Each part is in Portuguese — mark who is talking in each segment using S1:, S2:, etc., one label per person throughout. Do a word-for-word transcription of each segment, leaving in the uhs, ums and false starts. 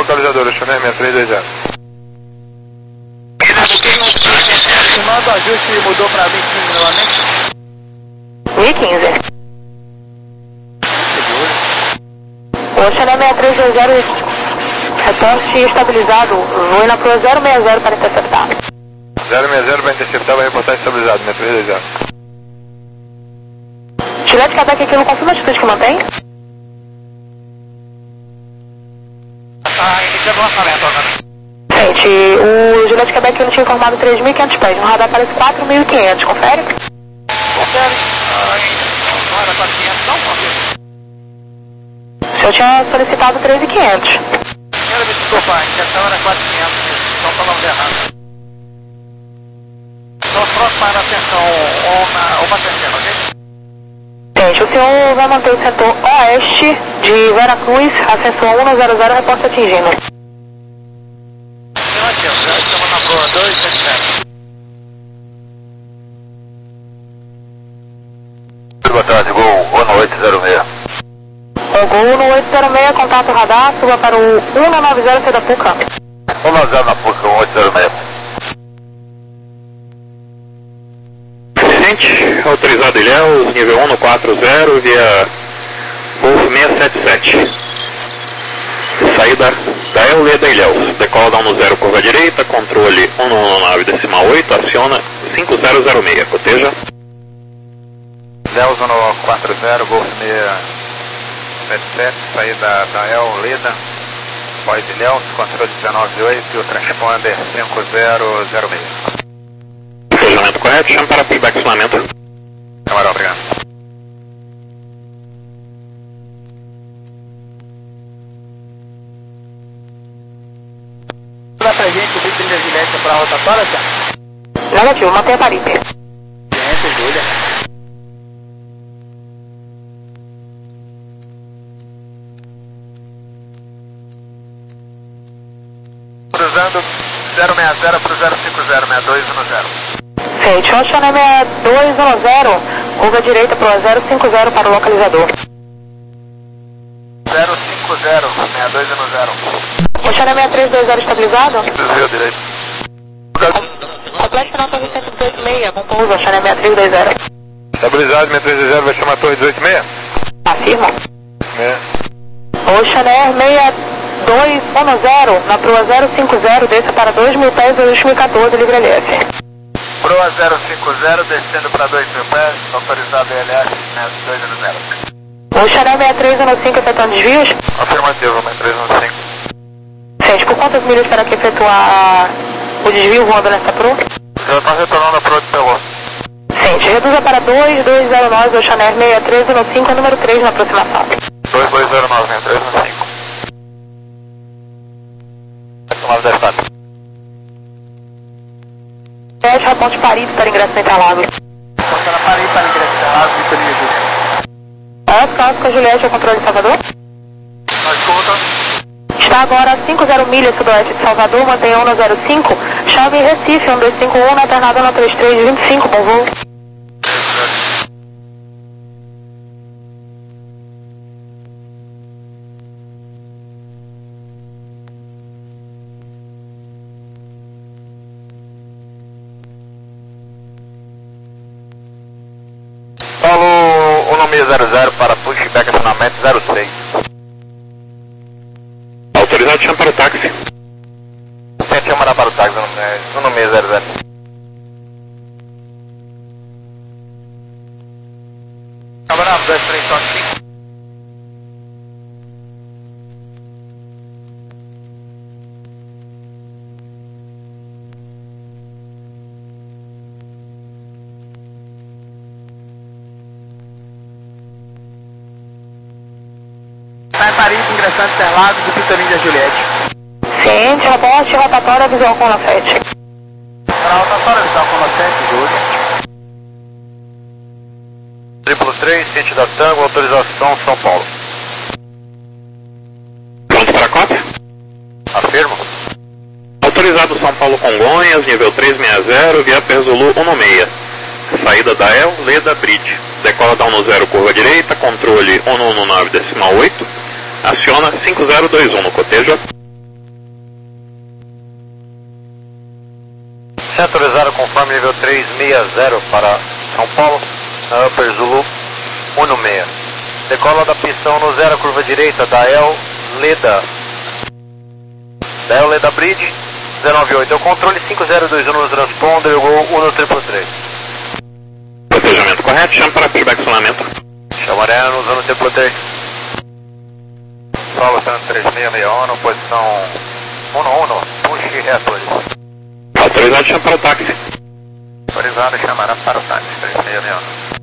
S1: localizador, Chanel seis três dois zero.
S2: Estimando o ajuste mudou para mil e quinze novamente?
S3: mil e quinze. O Chanel seis três dois zero, reporte estabilizado, voe na Pro zero seis zero para interceptar.
S1: zero seis zero para interceptar, vai reportar estabilizado, seis três dois zero.
S3: Juliette, Quebec, aquilo confirma a altitude que mantém?
S2: Ah, iniciando o lançamento agora.
S3: Gente, o Juliette, Quebec, ele tinha informado três mil e quinhentos pés, no radar aparece quatro mil e quinhentos, confere?
S2: Confere. Ah, não era quatro mil e quinhentos, não, confere.
S3: O senhor tinha solicitado três mil e quinhentos.
S2: Quero me desculpar, a indicação era quatro mil e quinhentos, então falamos errado. Então, próxima era a atenção ou na ou Paternina, ok?
S3: Gente, o senhor vai manter o setor oeste de Veracruz, ascensão um zero zero, reporte atingindo.
S2: Negativo, já estamos na Pro dois sete sete.
S1: Boa tarde, Gol um oito zero seis.
S3: O Gol no oito zero seis, contato radar, suba para o um nove zero, C da Puca.
S1: um nove zero na Puca, um oito zero seis.
S4: Presidente, autorizado Ilhéus, nível um no quatro zero, via Golf seis sete sete. Saída da Euleda Ilhéus, decola da um no zero, curva direita, controle um no nove decimal oito, aciona cinco zero zero seis, coteja.
S1: Ilhéus um no quatro zero, Golf seis sete sete, saída da Euleda, Voz Ilhéus, controle dezenove oito, transponder cinco zero zero seis.
S4: Cruzamento correto, chama para feedback funcionamento.
S1: Camarão, obrigado.
S2: Dá pra gente o Victor de Juliette para a rotatória, senhor?
S3: Negativo, mantenha a paripe.
S2: Gente, Júlia.
S1: Cruzando zero seis zero para o zero cinco zero, seis dois um zero.
S3: Gente, o Chanel seis dois um zero, curva direita para o zero cinco zero para o localizador.
S1: zero cinco zero, seis dois um zero.
S3: O Chanel seis três dois zero estabilizado?
S1: Desvio direito.
S3: Complete final torre cento e dezoito seis, com pouso, Chanel seis três dois zero.
S1: Estabilizado, seis três dois zero, vai chamar a torre dezoito seis?
S3: Afirma.
S1: É.
S3: O Chanel seis dois um zero, na Pro zero cinco zero, desça para dois mil pés, dois mil e quatorze, livre L F.
S1: Pro zero cinco zero, descendo para dois mil pés, autorizado L F, seis dois um zero.
S3: O Chanel seis três um cinco, efetuando desvios?
S1: Afirmativo, seis três um cinco.
S3: Gente, por quantas milhas será que efetuar o desvio voando nessa Pro?
S1: Já está retornando a Pro de Pelô.
S3: Gente, reduza para dois dois zero nove, o Chanel seis três um cinco, número três na aproximação.
S1: dois dois zero nove, seis três um cinco. nove dez quatro.
S3: sete, reponte Paripe para ingresso no Interlagos.
S2: Passando a parede para ingressar, ah, Victor de Juliette.
S3: Oscar, Oscar, Juliette, ao controle de Salvador.
S2: Nós conta.
S3: Está agora a cinquenta milhas sudoeste de Salvador, mantenha um zero cinco, chave em Recife, um dois cinco um, na alternada na trinta e três vinte e cinco, bom voo.
S1: Paulo um seis zero zero para pushback acionamento zero seis.
S4: Autorizado, chama para o táxi.
S1: Tente chamar para o táxi, um seis zero zero.
S2: Camarada, dois três cinco. Sai Paris, ingressante Interlagos do Pitorim da Juliette.
S3: Ciente, reporte, rotatória, visual com sete.
S2: Para a rotatória, visual com sete, Júlia.
S1: Triplo três, ciente da Tango, autorização São Paulo.
S4: Pronto para a cópia?
S1: Afirmo.
S4: Autorizado São Paulo Congonhas, nível três seis zero, via Perzulu um seis. Saída da El Leda Bridge. Decola da um no zero, curva direita, controle um no nove decimal oito. Aciona cinco zero dois um no coteja.
S1: nível três seis zero para São Paulo, na Upper Zulu um no seis. Decola da pista um no zero, curva direita da El Leda. Da El Leda Bridge, zero nove oito. É o controle cinco zero dois um no transponder, gol um no três três.
S4: Procedimento correto, chama para feedback acionamento.
S1: Chamaré no zero três três. Solo três seis seis um, posição um no um, puxe reatores.
S4: Autorizado, chama para o táxi.
S1: Autorizado, chamará para o táxi, três seis seis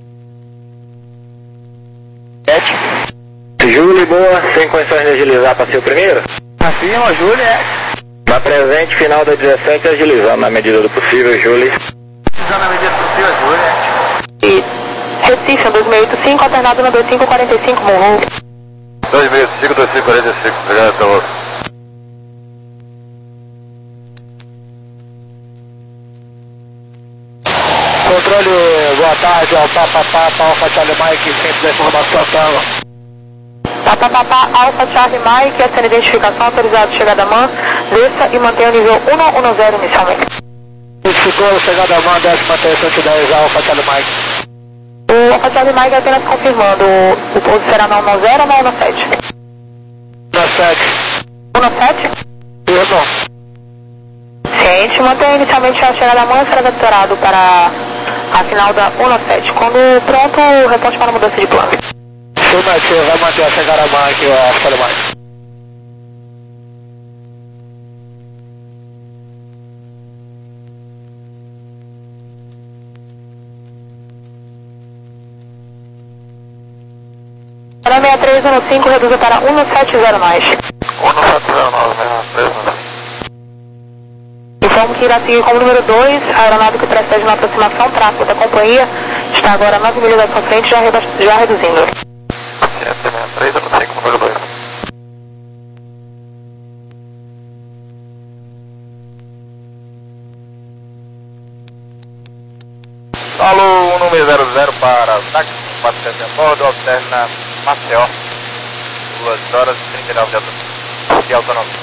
S1: um.
S5: Júlio, boa, sem condições de agilizar para ser o primeiro?
S2: Afirma, Júlio, é.
S5: Na presente, final da dezessete, agilizando na medida do possível, Júlio.
S2: Agilizando na medida do possível, Júlio, é.
S3: E Recife, dois seis oito cinco, alternado no dois cinco quatro cinco, morro.
S1: dois seis cinco, dois cinco quatro cinco, obrigado, até logo.
S2: Controle, boa tarde, Alfa Papa, Alfa Charlie Mike, centro da informação, tela.
S3: Papa Papa, Alfa Charlie Mike, essa é a identificação, autorizado chegada a man, desça e mantenha o nível um no um no zero inicialmente.
S2: Identificou, chegada a man, décima cento e dez, Alfa Charlie Mike.
S3: O Alfa Charlie Mike apenas confirmando, o, o pouso será no um no zero ou no um no sete?
S2: um no sete.
S3: um no sete?
S2: Perdão.
S3: Ciente, mantenha inicialmente a chegada a man, será capturado para a final da um no sete. Quando pronto, responde para a mudança de plano.
S2: Afirmativo, vai manter a chegada a man aqui, ó, Alfa Charlie Mike.
S3: Para seis três um cinco, reduza para um no sete zero mais.
S1: um no sete zero nove, mesmo três.
S3: Informo que irá seguir como número dois, a aeronave que precede na aproximação, tráfego da companhia, está agora a nove milhas à sua frente, já, já reduzindo.
S1: seis três um cinco, número dois. Solo um no seis zero zero para táxi, quatro sete a bordo, alterna Maceió, duas horas e trinta e nove de autonomia.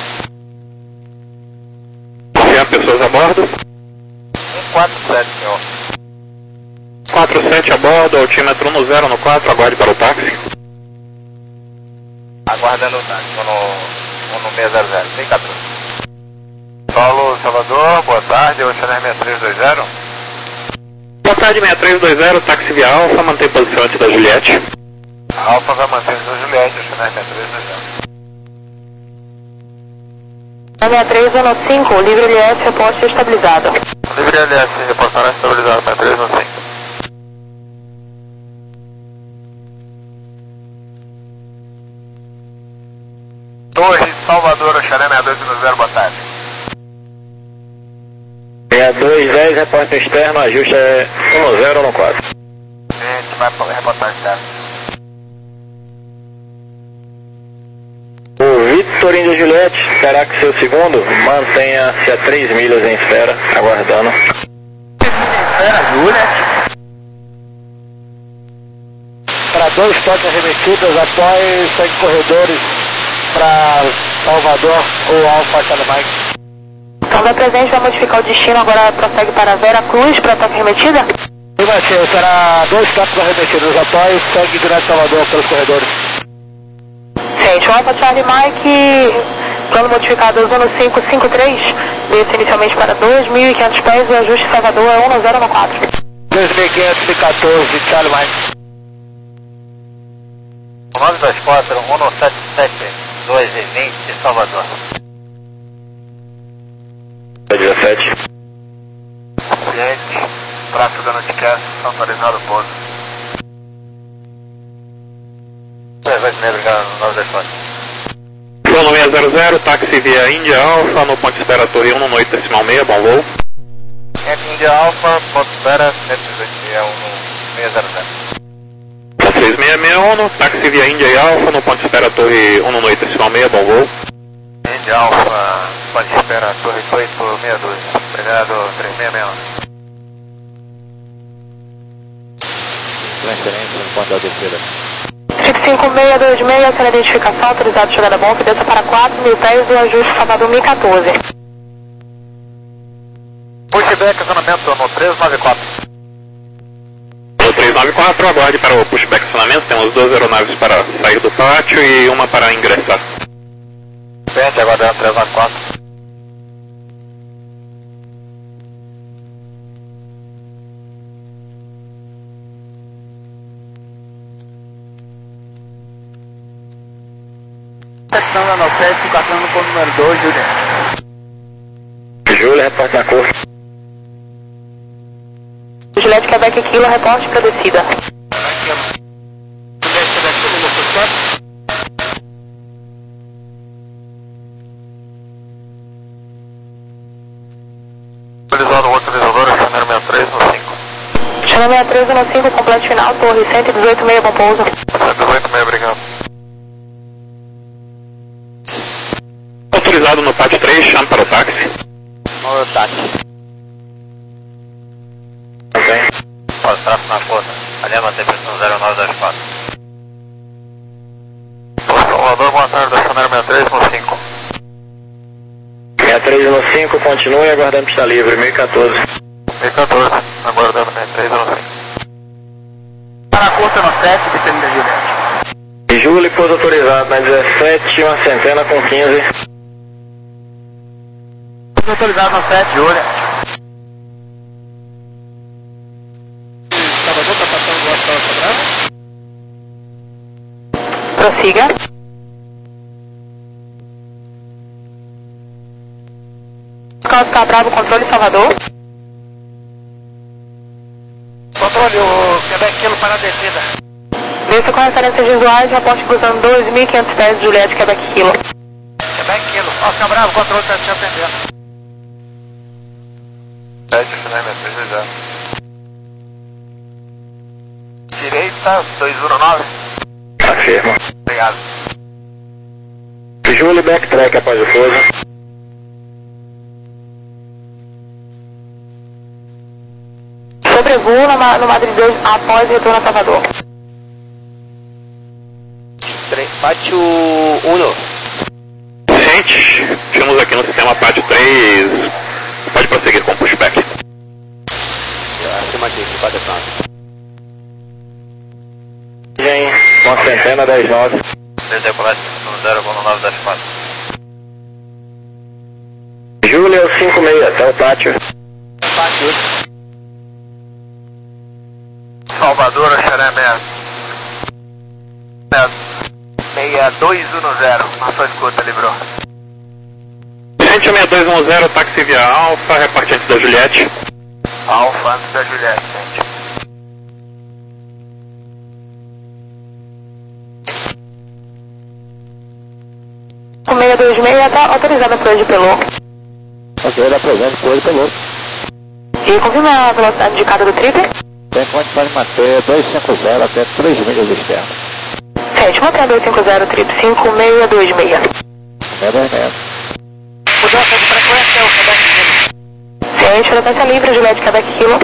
S4: Já pessoas a bordo?
S1: um quatro sete, senhor.
S4: quatro sete a bordo, altímetro um no zero no quatro, aguarde para o táxi.
S1: Aguardando o táxi, um no, um no seis zero zero, seis quatorze. Solo Salvador, boa tarde, Oceaner seis três dois zero.
S4: Boa tarde, seis três dois zero, táxi via Alfa, mantém posição antes da Juliette.
S1: Alfa vai manter o seu Juliette, Oceaner seis três dois zero.
S3: seis três um cinco, livre L S, reposte estabilizado.
S1: Livre L S, reportará estabilizado, seis três um cinco. Torre Salvador, Oceaner seis dois um zero, boa tarde.
S5: seis dois dez, repórter externo, ajuste é um no zero no quatro.
S1: Gente, vai reportar externo.
S5: O Vitorino de Juliette, será que seu segundo? Mantenha-se a três milhas em espera, aguardando.
S2: Espera, Júlia. Para dois toques remetidas, após segue corredores para Salvador ou Alfa Charlie Mike.
S3: Então, vai presente, vai modificar o destino, agora prossegue para Vera Cruz, para ataque remetida.
S2: E vai ser, será dois toques remetidos, após segue direto Salvador pelos corredores.
S3: Gente, o Alfa Charlie Mike, plano modificado um no cinco cinco três, desce inicialmente para dois mil e quinhentos pés, o ajuste Salvador é um no zero no quatro.
S2: dois mil quinhentos e quatorze, Charlie Mike.
S1: nove dois quatro, um no sete sete dois e vinte, Salvador.
S5: dezessete.
S1: Cliente, tráfego da Noticast, autorizado o pouso. Vai ser obrigado, nove dois quatro.
S4: Plano seis zero zero, táxi via Índia Alfa, no ponto de espera Torre um no oito decimal seis, bom voo.
S1: Entre Índia Alfa, ponto espera, cento e dezoito, um no seis zero zero.
S4: seis seis seis um, táxi via Índia e Alfa, no ponto de espera Torre um no oito decimal seis, bom voo.
S1: Índia Alfa, ponto de espera Torre oito seis dois, obrigado, três seis seis um.
S5: Transferência no ponto da descida.
S3: cinco cinco seis dois seis, essa é a identificação, autorizado chegada bom, que desça para quatro mil pés do ajuste Salvador mil e quatorze.
S1: Push Pushback, acionamento no três nove quatro.
S4: No três nove quatro, aguarde para o pushback acionamento. Temos duas aeronaves para sair do pátio e uma para ingressar.
S1: Frente, aguardando três nove quatro.
S2: Estação da Nofest, passando com o número dois, Júlia.
S5: Júlia, reporte na curva.
S3: Juliette Quebec Kilo, reporte para descida.
S1: Utilizado o utilizador, Chanel sessenta e três no cinco.
S3: Chanel sessenta e três no cinco, completo final, torre cento e dezoito meio, bom pouso.
S1: cento e dezoito meio, obrigado.
S4: Autorizado no pátio três, chame para o táxi.
S2: Olha o táxi.
S5: Ok.
S1: Pode tráfego na conta. Ali mantém pressão zero nove dois quatro. Salvador, boa tarde, Chanel sessenta e três no cinco.
S5: sessenta e três no cinco, continue aguardando pista livre, mil e quatorze.
S1: mil e quatorze, aguardando sessenta e três no cinco.
S2: Para a curta no sete, depende da Juliette.
S5: Júlia, pouso autorizado na dezessete, uma centena com quinze.
S2: Autorizado no sete, Júlia. Salvador está passando do Hospital Sobrado.
S3: Prossiga. Oscar Bravo, controle Salvador.
S2: Controle o Quebec Kilo para a descida.
S3: Desça com referências visuais, reporte cruzando dois mil e quinhentos pés, Juliette Quebec Kilo.
S2: Quebec Kilo. Oscar Bravo, controle está te atendendo.
S1: sete, Chanel sessenta e três, zero. Direita, dois um nove.
S5: Afirma.
S1: Obrigado.
S5: Júlia, backtrack após o pouso.
S3: Sobrevoo no, no Madrid dois após retorno a Salvador.
S2: Pátio um.
S4: Gente, tínhamos aqui no sistema pátio três. Pode prosseguir com o pushback.
S2: Acima aqui, quatro nove.
S5: Vem, uma centena, dez nove.
S1: Decolete no zero nove dois quatro.
S5: Júlia, o cinco seis, até o pátio.
S2: Pátio.
S1: Salvador, Chanel seis dois um zero, na sua escuta, livrou.
S4: Gente, sessenta e dois um zero, táxi via Alfa, reporte antes da Juliette.
S1: Alfa antes da Juliette, gente.
S3: O seis dois seis está autorizada para hoje pelo.
S2: Ok, ele apresenta por ele pelo.
S3: E confirma a velocidade indicada do triple.
S2: Tem condições de manter dois cinco zero até três milhas externas.
S3: Sete, mantém dois cinco zero, triple cinco, seis dois seis.
S2: seis dois seis.
S3: Mudança de frequência, o Quebec Kilo. Sete, frequência livre, Juliette Quebec Kilo.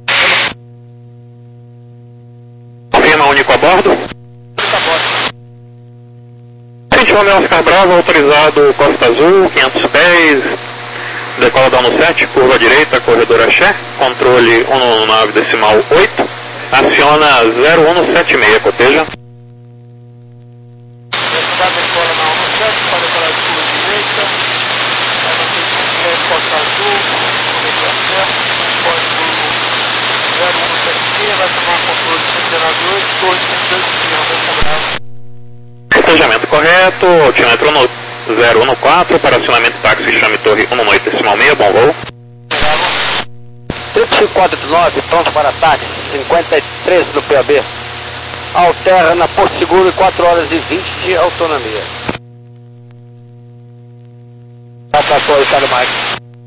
S4: Confirma único a bordo.
S2: Único a bordo.
S4: Gente, Romeo Oscar Bravo, autorizado Costa Azul, quinhentos pés. Decola down no sete, curva direita, corredor axé. Controle um nove decimal oito. Aciona zero um sete seis, coteja.
S2: Da decola na um sete, para decolar de curva direita. Vai manter Costa Azul, corredor axé. Código zero um sete seis, vai tomar controle de cento e oito, torre cento e dois, Romeo Bravo.
S4: Cotejamento correto, altímetro no zero um quatro, para acionamento táxi, chame torre um oito decimal seis, bom voo.
S2: triplo cinco quatro nove, pronto para ataque, cinquenta e três no P A B. Alterna na Porto Seguro, quatro horas e vinte de autonomia. Passou aí, Charlie Mike.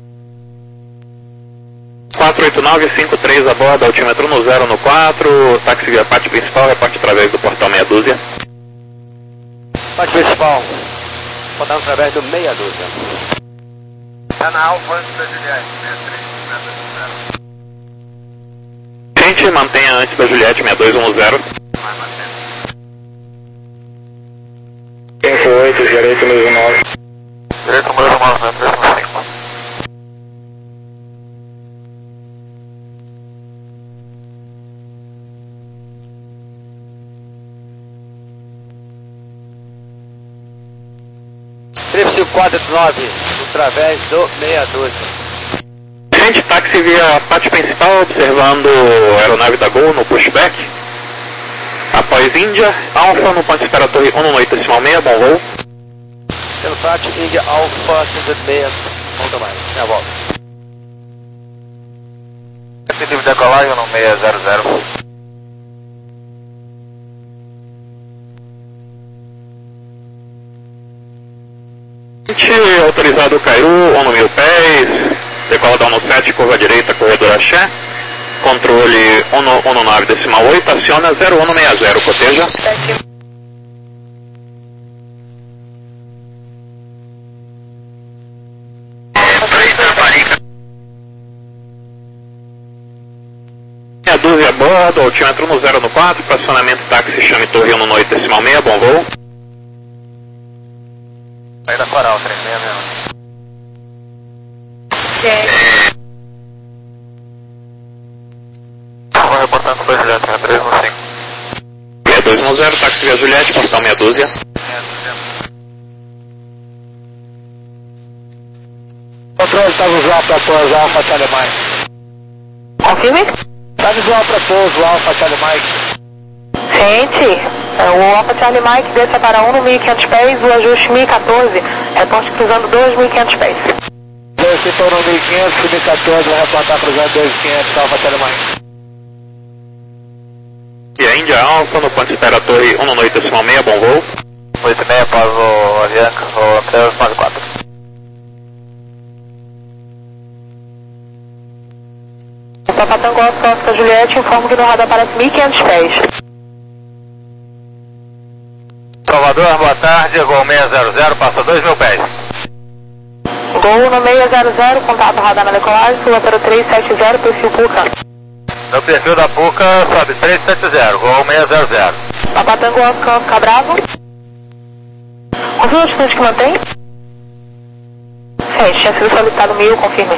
S4: quatro oito nove cinco três a bordo, altímetro no zero um quatro, táxi via pátio principal, reporte através do portão meia dúzia.
S2: Pátio principal, podendo através do meia dúzia.
S1: Tá na Alfa antes da Juliette, sessenta e três.
S4: Gente, mantenha antes da Juliette sessenta e dois um zero.
S5: cinco oito, direito número nove.
S1: Direito número nove, né? três um cinco.
S2: cinco quatro nove, através do seis doze.
S4: Gente, táxi via pátio principal, observando a aeronave da Gol no pushback. Após Índia, Alfa no ponto espera torre um no oito decimal seis, bom voo.
S2: Pelo pátio, Índia, Alfa, cinco seis, volta mais, minha volta.
S1: Livre decolagem no seis zero zero.
S4: Autorizado o Cairu, um no mil pés, decola down no sete, curva direita, corredor axé, controle um no, um no nove decimal oito, aciona zero um seis zero, coteja. Meia dúzia a bordo, altímetro no zero no quatro, fracionamento táxi chame torre um no oito decimal seis, bom voo.
S1: Saída Coral, três seis mesmo. Vou reportar com dois Juliette, três um cinco.
S4: seis dois um zero, táxi via Juliette, portão meia dúzia.
S2: Controle, está visual para pouso, Alfa, Charlie Mike.
S3: Confirme?
S2: Está visual para pouso, Alfa, Charlie Mike.
S3: Gente, o Alfa Charlie Mike desce para um no mil e quinhentos pés, o ajuste mil e quatorze, é ponte cruzando dois mil e quinhentos pés.
S2: Desce para um mil e quinhentos, mil e quatorze, vai reportar cruzando dois mil e quinhentos, Alfa Charlie Mike.
S4: E a Índia Alfa no ponto espera torre um no oito decimal seis, bom voo.
S1: oito seis para o Avianca, o três nove quatro.
S3: O Papa Tango Oscar Oscar Juliette informa que no radar aparece mil e quinhentos pés.
S1: Salvador, boa tarde, Gol seis zero zero, passa dois mil pés.
S3: Gol no seis zero zero, contato radar na decolagem, sua para três sete zero, perfil Puca.
S1: No perfil da Puca, sobe três sete zero, Gol seis zero zero.
S3: Papa Tango Oscar Oscar Bravo. Confirma a distância que mantém? Sim, tinha sido solicitado mil, confirme.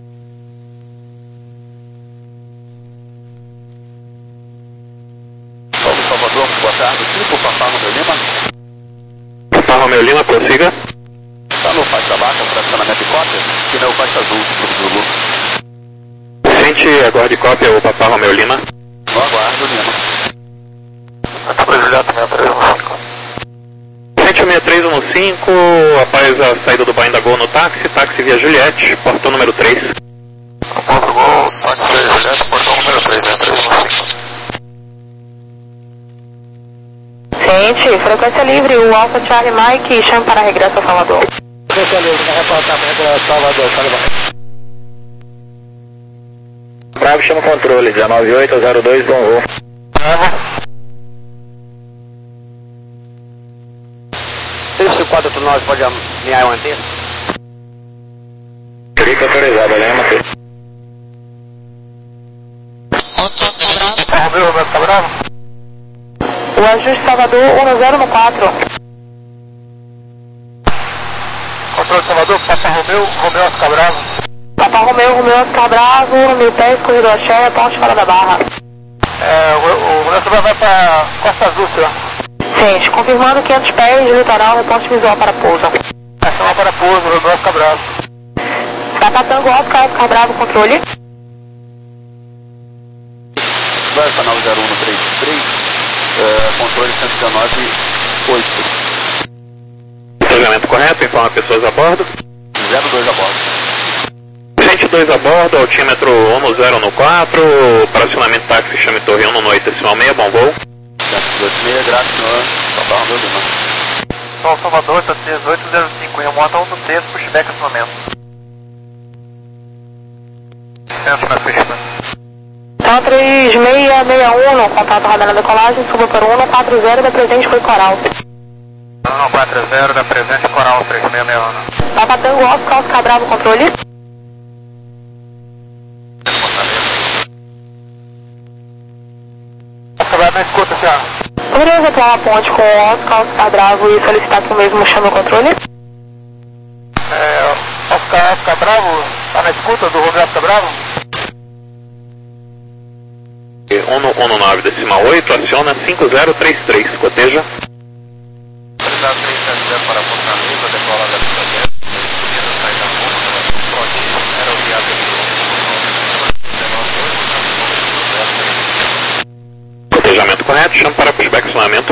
S2: Salvador, boa tarde, cinco, Papá Romeu Lima.
S4: Papá Romeu Lima, prossiga.
S2: Está no faixa baixa, fracionamento de cópia, pneu faixa azul, Zulu.
S4: Gente, aguarde cópia, o Papá Romeu Lima.
S2: No aguardo, Lima.
S1: dois Juliette, seis três um cinco.
S4: Gente, o seis três um cinco, após a saída do banho da Gol no táxi, táxi via Juliette, portão número três.
S1: Ponto Gol, ponto três Juliette, portão número três, seis três um cinco.
S3: Gente, frequência livre, o Alfa Charlie Mike chama para regresso a Salvador.
S2: Frequência livre, no reportamento a Salvador, Charlie Mike.
S5: Bravo, chama o controle, dezenove oito zero dois, bom voo.
S2: cinco quatro nove, pode alinhar o antena?
S5: Fica autorizado, Lima.
S1: Romeu, Romeu, tá bravo?
S3: O ajuste Salvador um zero no quatro.
S1: Controle Salvador, Papa Romeu, Romeu Oscar Bravo.
S3: Papa Romeu, Romeu Oscar Bravo, no mil pés, corredor axé, ponte fora da barra.
S1: É, o, o Romeu Oscar vai para Costa Azul, senhor.
S3: Gente, confirmando quinhentos pés, litoral, reponte visual para pouso.
S1: É chamar para pouso, Romeu Oscar Bravo.
S3: Papa Tango Oscar, Oscar Bravo, controle.
S2: Vai para nove zero um no três três, é, controle cento e dezenove, oito.
S4: Detalhamento correto, informa pessoas a bordo.
S2: zero dois a bordo.
S4: Gente dois a bordo, altímetro um no zero no quatro, fracionamento táxi chame torre um no oito decimal seis, bom voo.
S2: dois seis, graças, senhor. Papá Romeu Lima.
S1: Sol Salvador, tá três oito zero cinco, remota um no três, pushback nesse momento. Centro na pista.
S3: Então três seis seis um, no contato radar na decolagem, suba para um no quatro zero, da presente foi Coral.
S1: um no quatro zero, da presente Coral, três seis seis um.
S3: Papa Tango Oscar, Oscar Bravo, controle.
S1: Oscar Bravo na escuta, senhor.
S3: Poderia atuar a ponte com o Oscar, Oscar Bravo e solicitar que o mesmo chame o controle?
S1: É, Oscar, Oscar Bravo, tá na escuta do Romeu Oscar Bravo?
S4: um no, um no nove decimal oito, aciona cinco zero três três, coteja.
S1: três sete zero para Fortaleza, decola da
S4: chamo para pushback sonamento.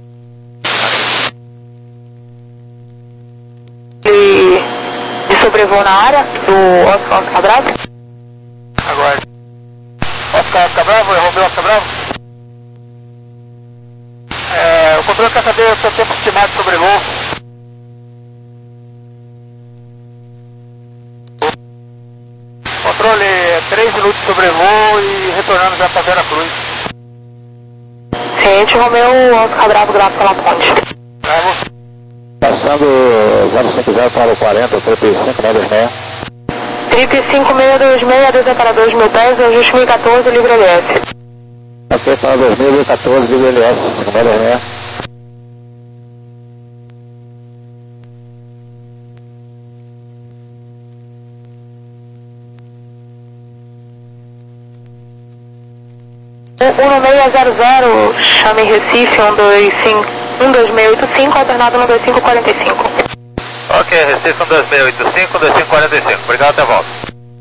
S3: E de sobrevoo na área do Oscar Oscar Bravo.
S2: Agora. Oscar Oscar Bravo, eu roubei Oscar Bravo. É, o controle quer saber o seu tempo estimado de sobrevoo. Controle três minutos de sobrevoo e retornando já para Vera Cruz.
S3: Ciente, Romeu, Oscar Bravo, gravo pela ponte.
S2: Bravo.
S5: Passando zero cinco zero para o quarenta, trip cinco meia dois seis.
S3: Trip cinco seis dois seis, adesão para dois mil pés, ajuste mil e quatorze, livre L S.
S5: Ok, para dois mil e quatorze, livre L S, cinco meia dois seis.
S3: um seis zero zero, chame Recife, um dois cinco, um dois seis oito cinco, alternado um dois cinco quatro cinco.
S1: Ok, Recife um dois seis oito cinco, um dois cinco quatro cinco. Obrigado, até volta.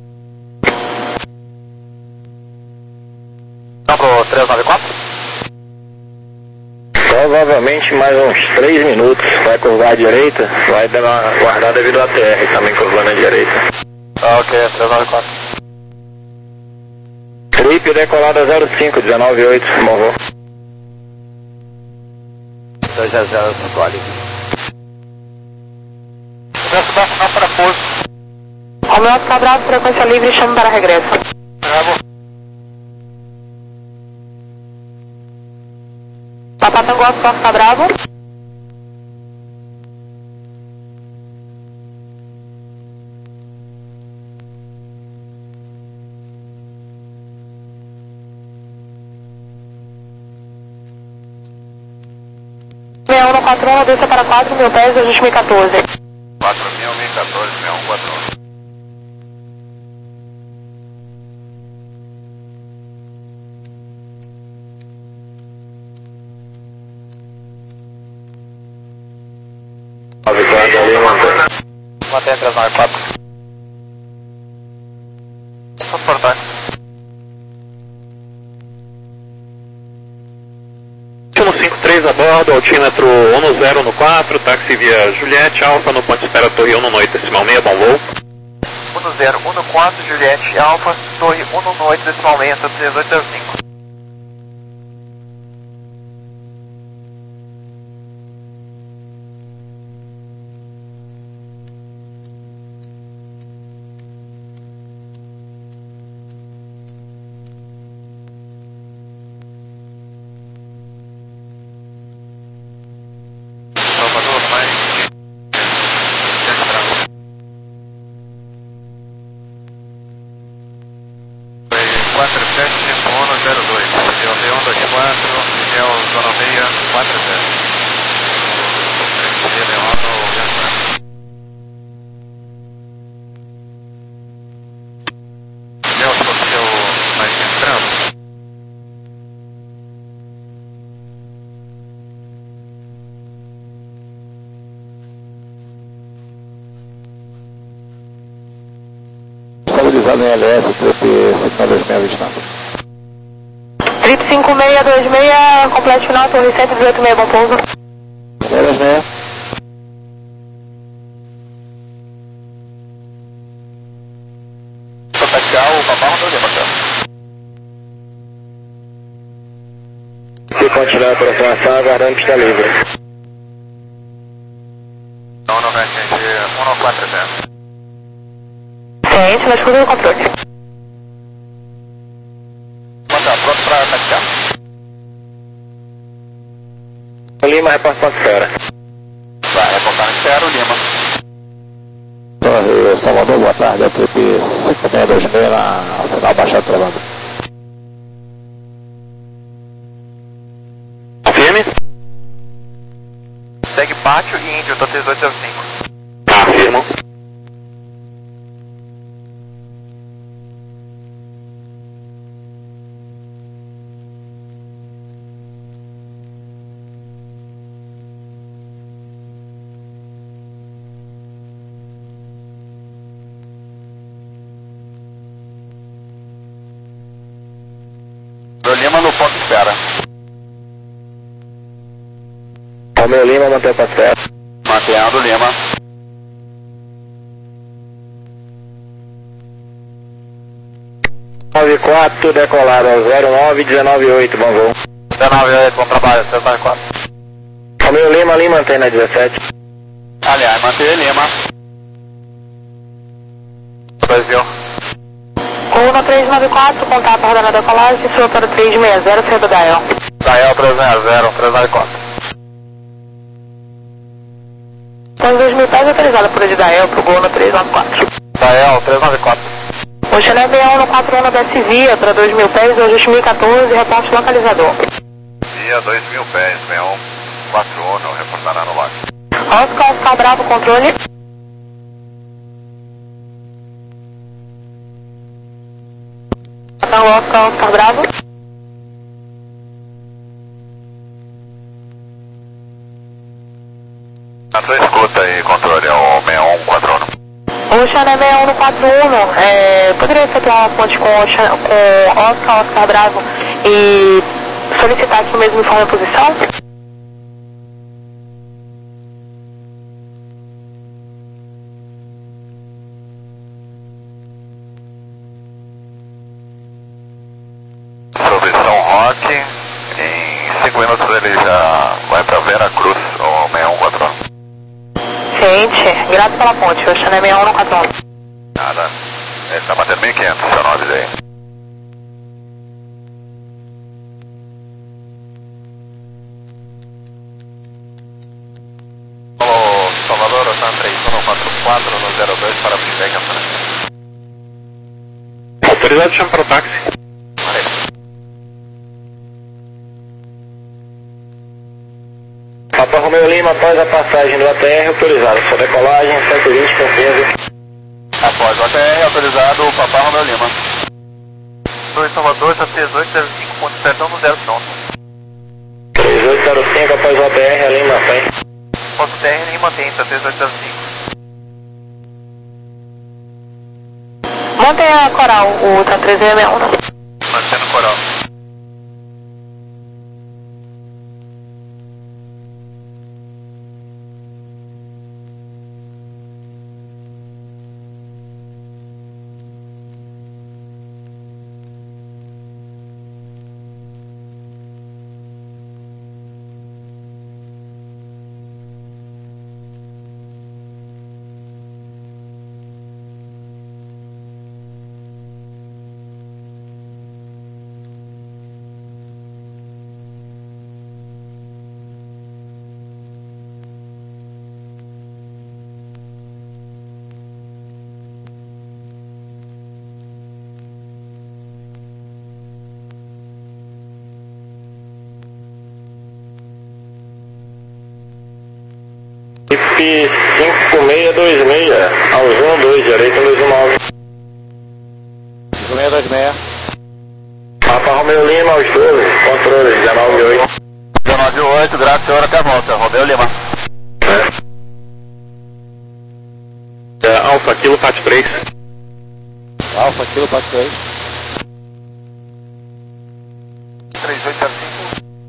S1: Número trezentos e noventa e quatro?
S5: Provavelmente mais uns três minutos. Vai curvar à direita, vai dar uma guardada devido ao A T R também curvando à direita.
S1: Ok, trezentos e noventa e quatro.
S5: Trip decolada zero cinco, dezenove oito, bom voo.
S1: dois zero zero, gole.
S2: Regresso da final para pouso.
S3: Romeu, Oscar Bravo, frequência livre, chame para regresso.
S2: Bravo.
S3: Papa Tango, Oscar Oscar Bravo. seis um quatro um, desça para quatro mil pés, ajuste mil e quatorze.
S1: quatro mil, mil e quatorze, seis um quatro um.
S5: nove quatro ali, mantém.
S1: Mantém trezentos e noventa e quatro. Suportar.
S4: um cinco três a bordo, altímetro um zero no quatro, táxi via Juliette, Alfa no ponto de espera Torre um no oito decimal seis, bom voo.
S1: um zero um quatro, Juliette, Alfa, Torre um no oito decimal seis, três oito zero cinco. quatro sete cinco um zero dois, eu V um dois quatro, Miguel Zona seis quatro zero. Miguel, se você mais entrando.
S5: Estabilizado em L S, trip cinco dois seis avistando.
S3: Trip cinco seis dois seis, complete final, torre cento e dezoito seis, bom pouso.
S5: cinco dois seis.
S1: Contactar o Babá Rodolfo, Lima,
S5: Se continuar a aproximação, aguardando pista livre.
S1: não, não vai atingir um quatro zero.
S3: Ciente, na escuta do controle.
S1: Manda, pronto para taxiar.
S5: Lima, reporte ponto esfera.
S1: Vai, reportar no Espero, Lima.
S5: Torre Salvador, boa tarde, é trip cinco seis dois seis na final Baixada Trovando.
S4: Confirme.
S1: Segue pátio e Índio, três oito zero cinco.
S4: Afirmo.
S1: Lima no ponto espera.
S5: Romeu Lima, mantém o passo certo.
S4: Mantendo Lima.
S5: nove quatro, decolado ao zero nove um nove oito, bom voo.
S1: zero nove oito, bom trabalho, zero nove quatro.
S5: Romeu Lima, Lima, mantém na dezessete.
S4: Aliás, mantém Lima.
S1: Brasil.
S3: Coluna três nove quatro, contato rodando a decolagem, sua para três seis zero, saída da El.
S1: Dael três seis zero, três nove quatro.
S3: Com dois mil pés autorizada por da El para o Coluna três nove quatro.
S1: Dael três nove quatro.
S3: O Chile B um no quatro um da S Via para dois mil pés, ajuste mil e quatorze, reporte localizador.
S1: Via dois mil pés, sessenta e um quatro um, reportará no log.
S3: Oscar, Oscar Bravo, controle. Então, Oscar, Oscar Bravo.
S1: A sua escuta aí, controle, é o sessenta e um quatro um.
S3: O Chile B um no quatro um, é, poderia efetuar uma ponte com, o Chana- com Oscar, Oscar Bravo e solicitar aqui mesmo informe a posição?
S1: Sobre São Roque, em cinco minutos ele já vai para Vera Cruz, o sessenta e um quatro um.
S3: Ciente, grato pela ponte, o Chile B um no quatro um.
S1: Nada, ele está batendo mil e quinhentos, seu nove daí. Alô, Salvador, Otan três um quatro quatro no zero dois para feedback à frente.
S4: Autorizado, chama para o táxi.
S5: Papa Romeu Lima, após a passagem do A T R, autorizado. Sua decolagem, cento e vinte com quinze.
S1: Após o A T R, autorizado o Papá Romeu Lima. dois Salvador, está três oito zero cinco, ponto perdão no zero pronto.
S5: três oito zero cinco, após o A T R, a Lima mantém.
S1: Ponto T R, nem mantém, está três oito zero cinco.
S3: Mantém a Coral, o T três seis um.
S1: Mantendo coral.
S5: I P cinco seis dois seis, ao um dois, direito dois um nove.
S1: cinco seis dois seis.
S5: Papa Romeu Lima, aos doze, controle, dezenove oito.
S1: dezenove oito, graças senhor, até a volta. Romeu Lima.
S4: É, Alfa, Kilo, Pat três.
S1: Alfa, Kilo, Pat três. três oito zero cinco.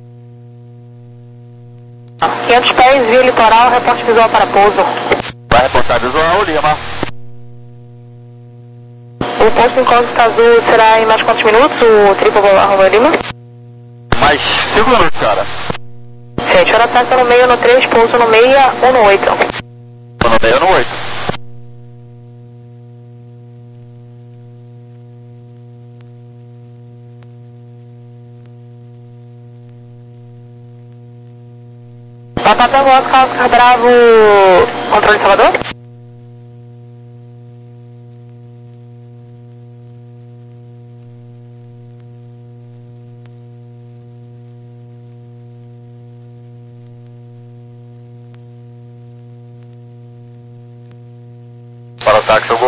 S3: quinhentos pés, via litoral, reporte visual para pouso.
S1: Vai reportar visual, Lima.
S3: O posto em Costa Azul será em mais quantos minutos, o triplo Romeu Lima?
S1: Mais cinco minutos, cara.
S3: Gente, hora certa no meio, no três, pouso no meia, um no oito.
S1: Tô no meio no oito.
S3: Papa Tango Oscar, Oscar Bravo, controle Salvador?
S1: Para o táxi, eu vou